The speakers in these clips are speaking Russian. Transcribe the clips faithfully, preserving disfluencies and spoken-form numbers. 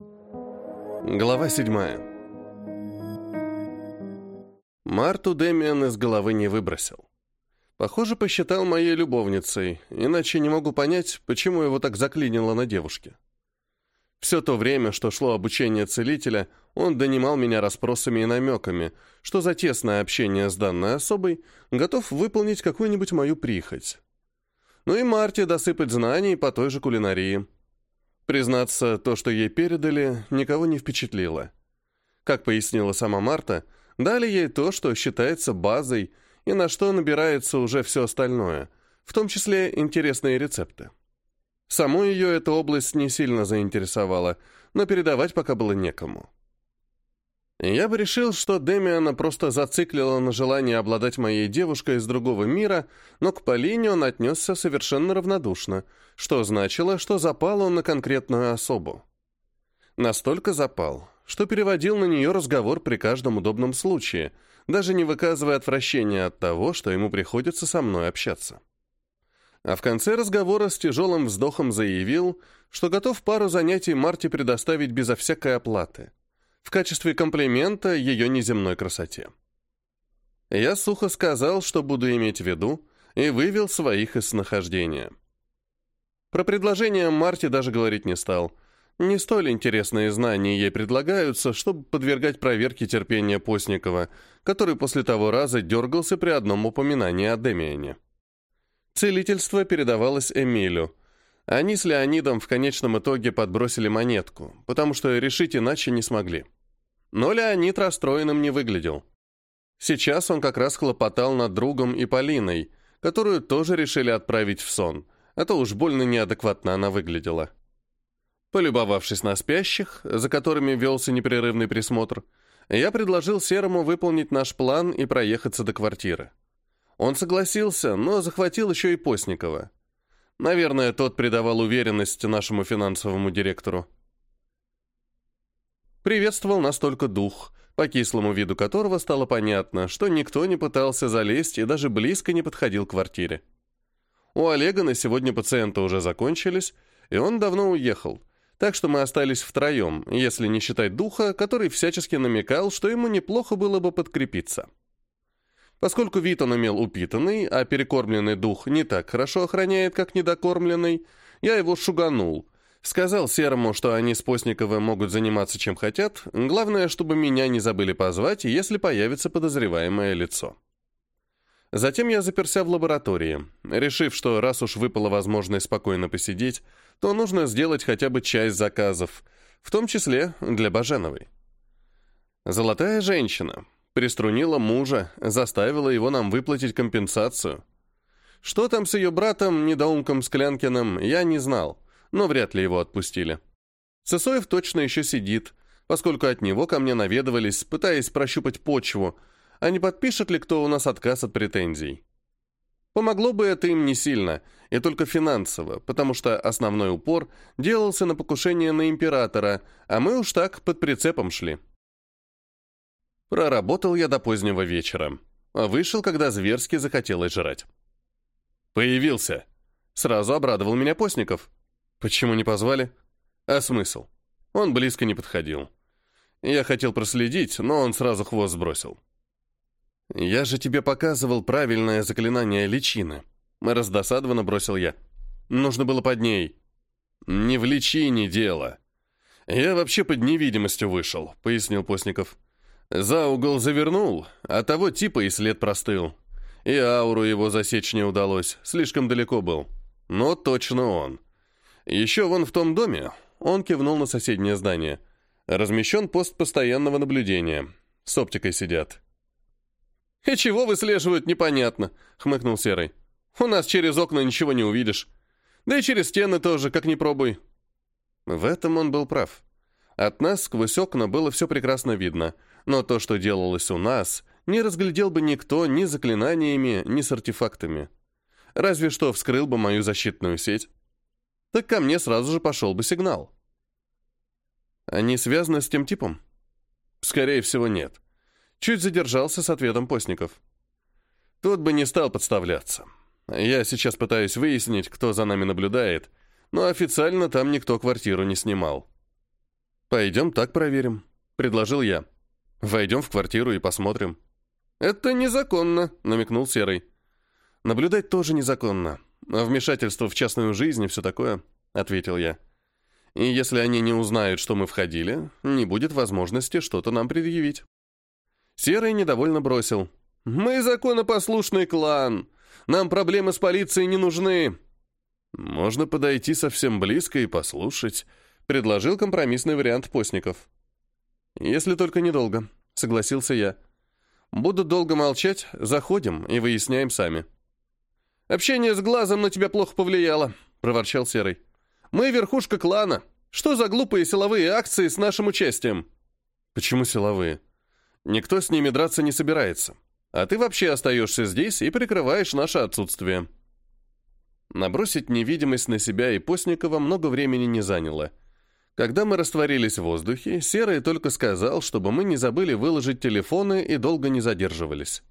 Глава седьмая. Марту Дэмиан из головы не выбросил. Похоже, посчитал моей любовницей, иначе не могу понять, почему его так заклинило на девушке. Все то время, что шло обучение целителя, он донимал меня расспросами и намеками, что за тесное общение с данной особой готов выполнить какую-нибудь мою прихоть. Ну и Марте досыпать знаний по той же кулинарии. Признаться, то, что ей передали, никого не впечатлило. Как пояснила сама Марта, дали ей то, что считается базой, и на что набирается уже все остальное, в том числе интересные рецепты. Саму ее эта область не сильно заинтересовала, но передавать пока было некому. Я бы решил, что Дэмиана просто зациклила на желании обладать моей девушкой из другого мира, но к Полине он отнесся совершенно равнодушно, что значило, что запал он на конкретную особу. Настолько запал, что переводил на нее разговор при каждом удобном случае, даже не выказывая отвращения от того, что ему приходится со мной общаться. А в конце разговора с тяжелым вздохом заявил, что готов пару занятий Марте предоставить безо всякой оплаты, в качестве комплимента ее неземной красоте. Я сухо сказал, что буду иметь в виду, и вывел своих из снахождения. Про предложение Марте даже говорить не стал. Не столь интересные знания ей предлагаются, чтобы подвергать проверке терпения Постникова, который после того раза дергался при одном упоминании о Дэмиане. Целительство передавалось Эмилю. Они с Леонидом в конечном итоге подбросили монетку, потому что решить иначе не смогли. Но Леонид расстроенным не выглядел. Сейчас он как раз хлопотал над другом и Полиной, которую тоже решили отправить в сон, а то уж больно неадекватно она выглядела. Полюбовавшись на спящих, за которыми велся непрерывный присмотр, я предложил Серому выполнить наш план и проехаться до квартиры. Он согласился, но захватил еще и Постникова. Наверное, тот придавал уверенность нашему финансовому директору. Приветствовал нас только дух, по кислому виду которого стало понятно, что никто не пытался залезть и даже близко не подходил к квартире. У Олега на сегодня пациенты уже закончились, и он давно уехал, так что мы остались втроем, если не считать духа, который всячески намекал, что ему неплохо было бы подкрепиться. Поскольку вид он имел упитанный, а перекормленный дух не так хорошо охраняет, как недокормленный, я его шуганул. Сказал Серому, что они с Постниковым могут заниматься чем хотят, главное, чтобы меня не забыли позвать, если появится подозреваемое лицо. Затем я заперся в лаборатории, решив, что раз уж выпала возможность спокойно посидеть, то нужно сделать хотя бы часть заказов, в том числе для Баженовой. Золотая женщина приструнила мужа, заставила его нам выплатить компенсацию. Что там с ее братом, недоумком Склянкиным, я не знал, но вряд ли его отпустили. Сысоев точно еще сидит, поскольку от него ко мне наведывались, пытаясь прощупать почву, а не подпишет ли кто у нас отказ от претензий. Помогло бы это им не сильно, и только финансово, потому что основной упор делался на покушение на императора, а мы уж так под прицепом шли. Проработал я до позднего вечера, а вышел, когда зверски захотелось жрать. «Появился!» Сразу обрадовал меня Постников. «Почему не позвали?» «А смысл?» Он близко не подходил. Я хотел проследить, но он сразу хвост сбросил. «Я же тебе показывал правильное заклинание личины», — раздосадованно бросил я. «Нужно было под ней». «Не в личине дело. Я вообще под невидимостью вышел», — пояснил Постников. «За угол завернул, а того типа и след простыл. И ауру его засечь не удалось, слишком далеко был. Но точно он. Еще вон в том доме», — он кивнул на соседнее здание, — «размещен пост постоянного наблюдения. С оптикой сидят». «И чего выслеживают, непонятно», — хмыкнул Серый. «У нас через окна ничего не увидишь. Да и через стены тоже, как ни пробуй». В этом он был прав. От нас сквозь окна было все прекрасно видно, но то, что делалось у нас, не разглядел бы никто ни заклинаниями, ни с артефактами. Разве что вскрыл бы мою защитную сеть. Так ко мне сразу же пошел бы сигнал. Они связаны с тем типом? Скорее всего, нет. Чуть задержался с ответом Постников. Тот бы не стал подставляться. Я сейчас пытаюсь выяснить, кто за нами наблюдает, но официально там никто квартиру не снимал. «Пойдем так проверим», — предложил я. «Войдем в квартиру и посмотрим». «Это незаконно», — намекнул Серый. «Наблюдать тоже незаконно. А вмешательство в частную жизнь и все такое», — ответил я. «И если они не узнают, что мы входили, не будет возможности что-то нам предъявить». Серый недовольно бросил. «Мы законопослушный клан. Нам проблемы с полицией не нужны». «Можно подойти совсем близко и послушать», — предложил компромиссный вариант Постников. «Если только недолго», — согласился я. «Будут долго молчать, заходим и выясняем сами». «Общение с глазом на тебя плохо повлияло», — проворчал Серый. «Мы верхушка клана. Что за глупые силовые акции с нашим участием?» «Почему силовые? Никто с ними драться не собирается. А ты вообще остаешься здесь и прикрываешь наше отсутствие». Набросить невидимость на себя и Постникова много времени не заняло. Когда мы растворились в воздухе, Серый только сказал, чтобы мы не забыли выложить телефоны и долго не задерживались.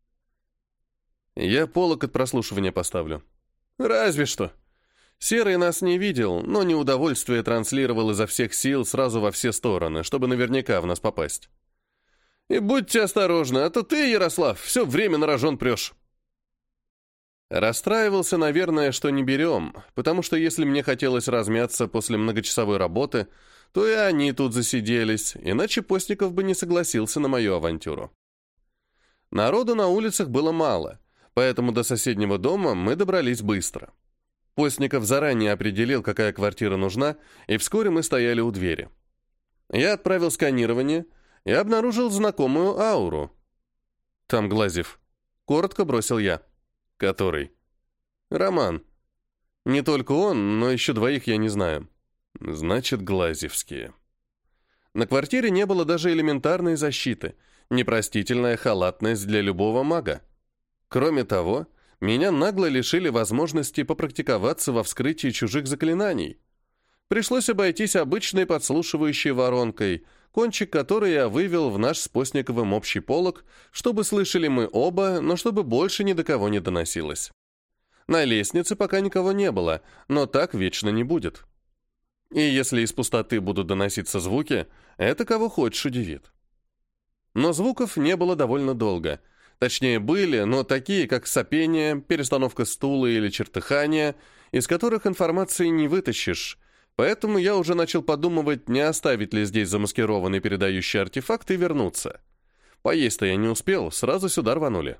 «Я полок от прослушивания поставлю». «Разве что». Серый нас не видел, но неудовольствие транслировал изо всех сил сразу во все стороны, чтобы наверняка в нас попасть. «И будьте осторожны, а то ты, Ярослав, все время на рожон прешь». Расстраивался, наверное, что не берем, потому что если мне хотелось размяться после многочасовой работы, то и они тут засиделись, иначе Постников бы не согласился на мою авантюру. Народу на улицах было мало, поэтому до соседнего дома мы добрались быстро. Постников заранее определил, какая квартира нужна, и вскоре мы стояли у двери. Я отправил сканирование и обнаружил знакомую ауру. «Там Глазьев», — коротко бросил я. «Который?» «Роман. Не только он, но еще двоих я не знаю». «Значит, Глазьевские». На квартире не было даже элементарной защиты, непростительная халатность для любого мага. Кроме того, меня нагло лишили возможности попрактиковаться во вскрытии чужих заклинаний. Пришлось обойтись обычной подслушивающей воронкой, кончик которой я вывел в наш с Постниковым общий полог, чтобы слышали мы оба, но чтобы больше ни до кого не доносилось. На лестнице пока никого не было, но так вечно не будет. И если из пустоты будут доноситься звуки, это кого хочешь удивит. Но звуков не было довольно долго. Точнее, были, но такие, как сопение, перестановка стула или чертыхание, из которых информации не вытащишь. Поэтому я уже начал подумывать, не оставить ли здесь замаскированный передающий артефакт и вернуться. Поесть-то я не успел, сразу сюда рванули.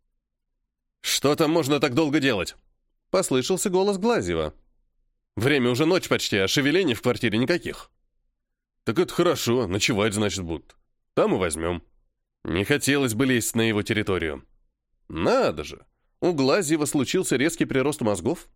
«Что там можно так долго делать?» — послышался голос Глазьева. «Время уже ночь почти, а шевелений в квартире никаких». «Так это хорошо, ночевать, значит, будут. Там и возьмем». Не хотелось бы лезть на его территорию. Надо же, у Глазьева случился резкий прирост мозгов.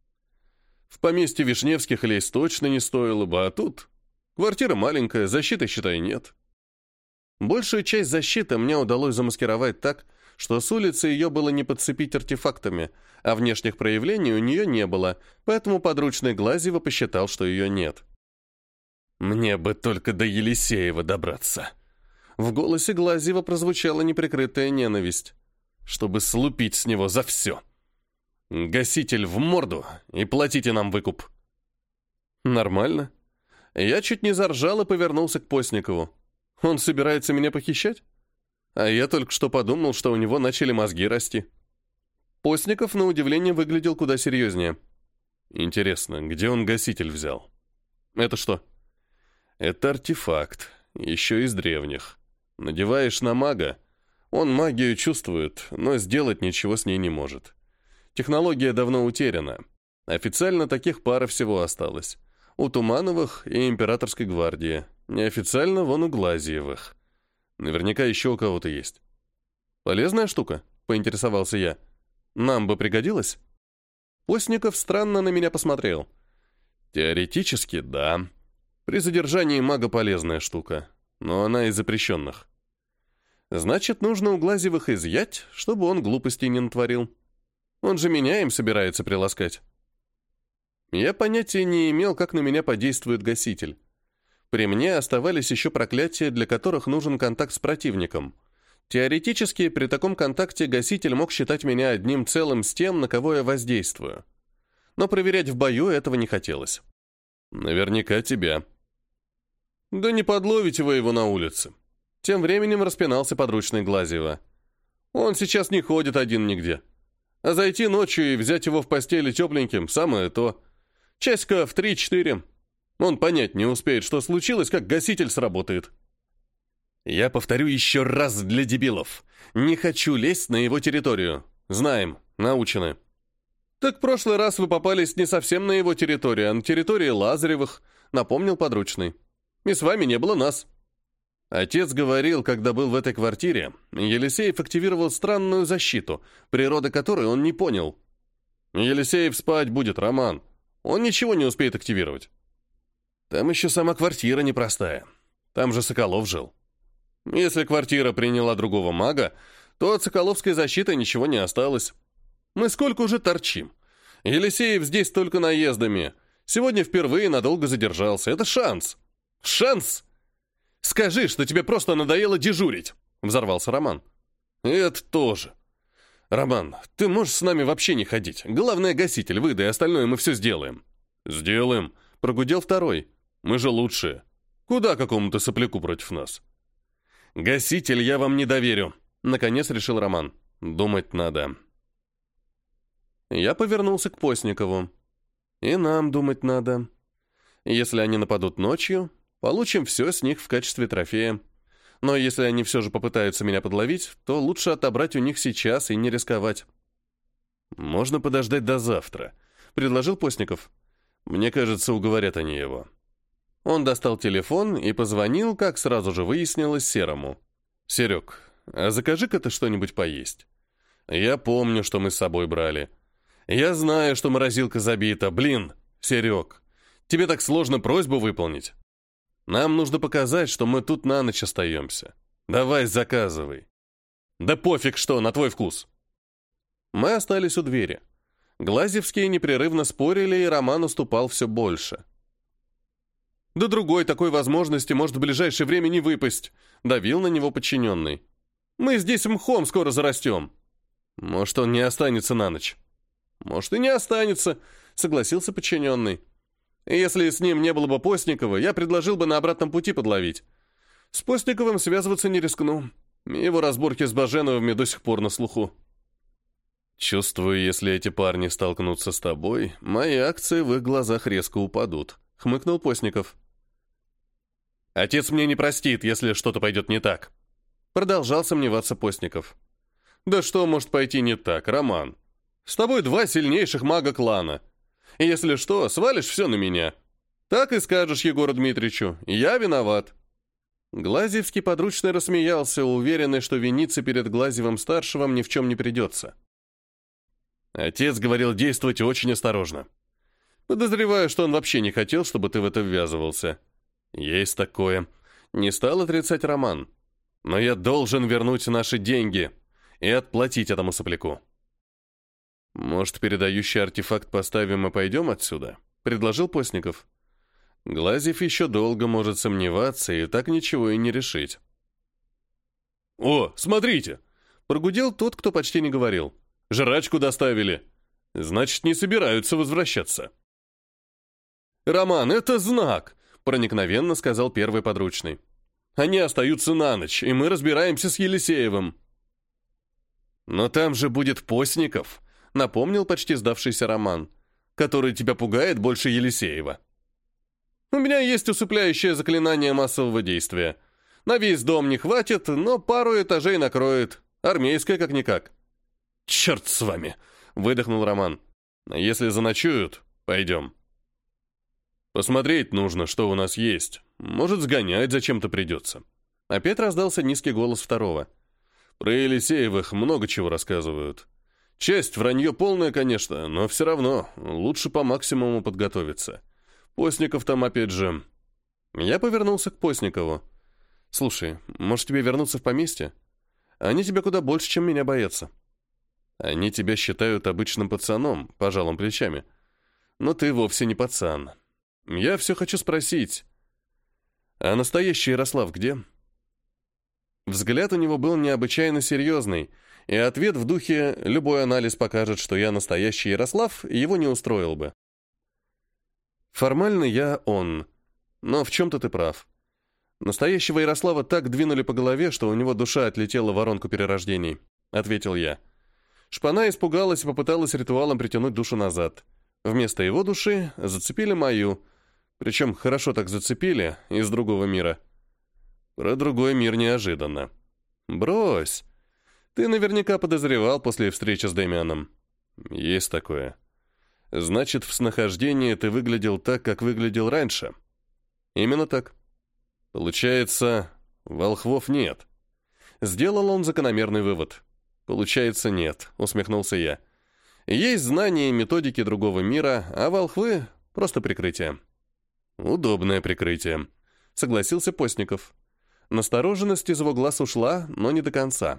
В поместье Вишневских лезть точно не стоило бы, а тут квартира маленькая, защиты, считай, нет. Большую часть защиты мне удалось замаскировать так, что с улицы ее было не подцепить артефактами, а внешних проявлений у нее не было, поэтому подручный Глазьева посчитал, что ее нет. «Мне бы только до Елисеева добраться». В голосе Глазьева прозвучала неприкрытая ненависть, чтобы слупить с него за все. «Гаситель в морду и платите нам выкуп». «Нормально». Я чуть не заржал и повернулся к Постникову. «Он собирается меня похищать?» А я только что подумал, что у него начали мозги расти. Постников, на удивление, выглядел куда серьезнее. «Интересно, где он гаситель взял?» «Это что?» «Это артефакт, еще из древних. Надеваешь на мага, он магию чувствует, но сделать ничего с ней не может. Технология давно утеряна. Официально таких пара всего осталось. У Тумановых и Императорской гвардии. Неофициально вон у Глазьевых. Наверняка еще у кого-то есть». «Полезная штука?» — поинтересовался я. «Нам бы пригодилось?» Постников странно на меня посмотрел. «Теоретически, да. При задержании мага полезная штука. Но она из запрещенных. Значит, нужно у Глазьевых изъять, чтобы он глупостей не натворил. Он же меня им собирается приласкать». Я понятия не имел, как на меня подействует гаситель. При мне оставались еще проклятия, для которых нужен контакт с противником. Теоретически, при таком контакте гаситель мог считать меня одним целым с тем, на кого я воздействую. Но проверять в бою этого не хотелось. «Наверняка тебя». Да не подловите вы его на улице. Тем временем распинался подручный Глазьева. Он сейчас не ходит один нигде. А зайти ночью и взять его в постели тепленьким – самое то. Часика в три-четыре. Он понять не успеет, что случилось, как гаситель сработает. Я повторю еще раз для дебилов. Не хочу лезть на его территорию. Знаем, научены. Так в прошлый раз вы попались не совсем на его территорию, а на территории Лазаревых, напомнил подручный. И с вами не было нас. Отец говорил, когда был в этой квартире, Елисеев активировал странную защиту, природы которой он не понял. Елисеев спать будет, Роман. Он ничего не успеет активировать. Там еще сама квартира непростая. Там же Соколов жил. Если квартира приняла другого мага, то от соколовской защиты ничего не осталось. Мы сколько уже торчим. Елисеев здесь только наездами. Сегодня впервые надолго задержался. Это шанс. Шанс! Скажи, что тебе просто надоело дежурить, взорвался Роман. И это тоже. Роман, ты можешь с нами вообще не ходить. Главное, гаситель выдай, остальное мы все сделаем. Сделаем, прогудел второй. Мы же лучшие. Куда какому-то сопляку против нас? Гаситель я вам не доверю, наконец решил Роман. Думать надо. Я повернулся к Постникову. И нам думать надо. Если они нападут ночью, получим все с них в качестве трофея. Но если они все же попытаются меня подловить, то лучше отобрать у них сейчас и не рисковать. Можно подождать до завтра, предложил Постников. Мне кажется, уговорят они его. Он достал телефон и позвонил, как сразу же выяснилось, Серому. «Серег, а закажи-ка ты что-нибудь поесть. Я помню, что мы с собой брали. Я знаю, что морозилка забита. Блин, Серег, тебе так сложно просьбу выполнить. Нам нужно показать, что мы тут на ночь остаемся. Давай, заказывай». «Да пофиг что, на твой вкус». Мы остались у двери. Глазьевские непрерывно спорили, и Роман уступал все больше. «Да другой такой возможности может в ближайшее время не выпасть», — давил на него подчиненный. «Мы здесь мхом скоро зарастем». «Может, он не останется на ночь?» «Может, и не останется», — согласился подчиненный. «Если с ним не было бы Постникова, я предложил бы на обратном пути подловить. С Постниковым связываться не рискну. Его разборки с Баженовыми до сих пор на слуху». «Чувствую, если эти парни столкнутся с тобой, мои акции в их глазах резко упадут», — хмыкнул Постников. «Отец мне не простит, если что-то пойдет не так», — продолжал сомневаться Постников. «Да что может пойти не так, Роман? С тобой два сильнейших мага клана. И если что, свалишь все на меня. Так и скажешь Егору Дмитриевичу, я виноват». Глазьевский подручный рассмеялся, уверенный, что виниться перед Глазьевым-старшим ни в чем не придется. Отец говорил действовать очень осторожно. Подозреваю, что он вообще не хотел, чтобы ты в это ввязывался. Есть такое. Не стал отрицать Роман. Но я должен вернуть наши деньги и отплатить этому сопляку. Может, передающий артефакт поставим и пойдем отсюда? Предложил Постников. Глазьев еще долго может сомневаться и так ничего и не решить. «О, смотрите!» Прогудел тот, кто почти не говорил. «Жрачку доставили. Значит, не собираются возвращаться». «Роман, это знак!» проникновенно сказал первый подручный. «Они остаются на ночь, и мы разбираемся с Елисеевым». «Но там же будет Постников», напомнил почти сдавшийся Роман, «который тебя пугает больше Елисеева». «У меня есть усыпляющее заклинание массового действия. На весь дом не хватит, но пару этажей накроет. Армейское как-никак». «Черт с вами!» — выдохнул Роман. «Если заночуют, пойдем». «Посмотреть нужно, что у нас есть. Может, сгонять зачем-то придется». Опять раздался низкий голос второго. «Про Елисеевых много чего рассказывают. Часть вранье полное, конечно, но все равно лучше по максимуму подготовиться. Постников там опять же...» Я повернулся к Постникову. «Слушай, может тебе вернуться в поместье? Они тебя куда больше, чем меня боятся». «Они тебя считают обычным пацаном», — пожал он плечами. «Но ты вовсе не пацан. Я все хочу спросить, а настоящий Ярослав где?» Взгляд у него был необычайно серьезный, и ответ в духе «любой анализ покажет, что я настоящий Ярослав» его не устроил бы. Формально я он, но в чем-то ты прав. Настоящего Ярослава так двинули по голове, что у него душа отлетела в воронку перерождений, ответил я. Шпана испугалась и попыталась ритуалом притянуть душу назад. Вместо его души зацепили мою, причем хорошо так зацепили, из другого мира. Про другой мир неожиданно. Брось. Ты наверняка подозревал после встречи с Дэмианом. Есть такое. Значит, в снахождении ты выглядел так, как выглядел раньше. Именно так. Получается, волхвов нет. Сделал он закономерный вывод. Получается, нет, усмехнулся я. Есть знания и методики другого мира, а волхвы — просто прикрытие. Удобное прикрытие, согласился Постников. Настороженность из его глаз ушла, но не до конца.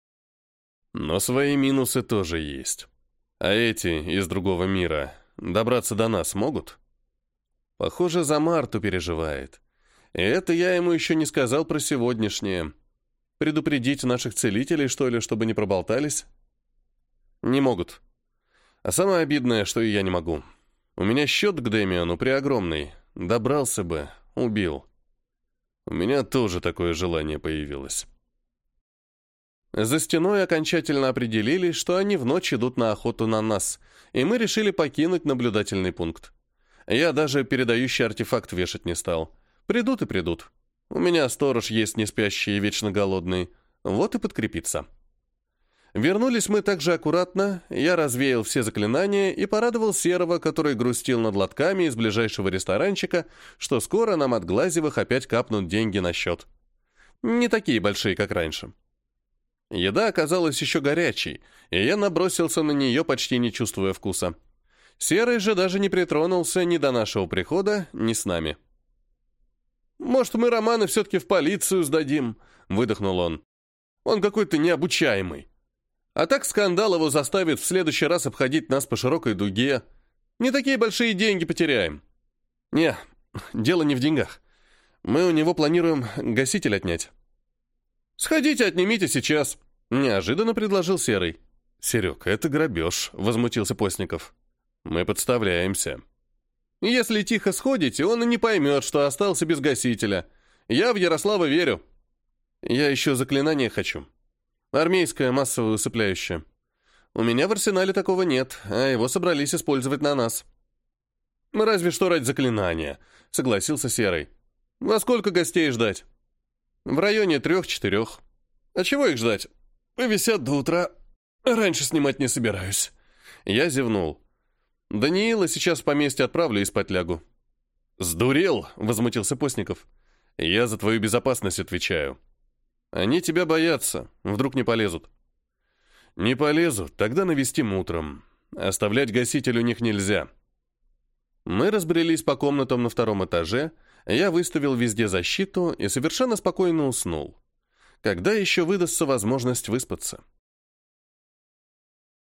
Но свои минусы тоже есть. А эти из другого мира добраться до нас могут? Похоже, за Марту переживает. И это я ему еще не сказал про сегодняшнее. Предупредить наших целителей, что ли, чтобы не проболтались? Не могут. А самое обидное, что и я не могу. У меня счет к Дэмиану преогромный. Добрался бы, убил. У меня тоже такое желание появилось. За стеной окончательно определили, что они в ночь идут на охоту на нас, и мы решили покинуть наблюдательный пункт. Я даже передающий артефакт вешать не стал. Придут и придут. У меня сторож есть не спящий и вечно голодный. Вот и подкрепиться. Вернулись мы также аккуратно, я развеял все заклинания и порадовал Серого, который грустил над лотками из ближайшего ресторанчика, что скоро нам от Глазевых опять капнут деньги на счет. Не такие большие, как раньше. Еда оказалась еще горячей, и я набросился на нее, почти не чувствуя вкуса. Серый же даже не притронулся ни до нашего прихода, ни с нами. «Может, мы Романа все-таки в полицию сдадим?» — выдохнул он. «Он какой-то необучаемый. А так скандал его заставит в следующий раз обходить нас по широкой дуге. Не такие большие деньги потеряем». «Не, дело не в деньгах. Мы у него планируем гаситель отнять». «Сходите, отнимите сейчас», — неожиданно предложил Серый. «Серег, это грабеж», — возмутился Постников. «Мы подставляемся». «Если тихо сходите, он и не поймет, что остался без гасителя. Я в Ярослава верю. Я еще заклинание хочу. Армейское массовое усыпляющее. У меня в арсенале такого нет, а его собрались использовать на нас». «Разве что ради заклинания», — согласился Серый. «Во сколько гостей ждать?» «В районе трех-четырех». «А чего их ждать? Повисят до утра. Раньше снимать не собираюсь». Я зевнул. «Даниила сейчас в поместье отправлю и спать лягу». «Сдурел?» — возмутился Постников. «Я за твою безопасность отвечаю». «Они тебя боятся. Вдруг не полезут». «Не полезут, тогда навестим утром. Оставлять гаситель у них нельзя». Мы разбрелись по комнатам на втором этаже, я выставил везде защиту и совершенно спокойно уснул. Когда еще выдастся возможность выспаться?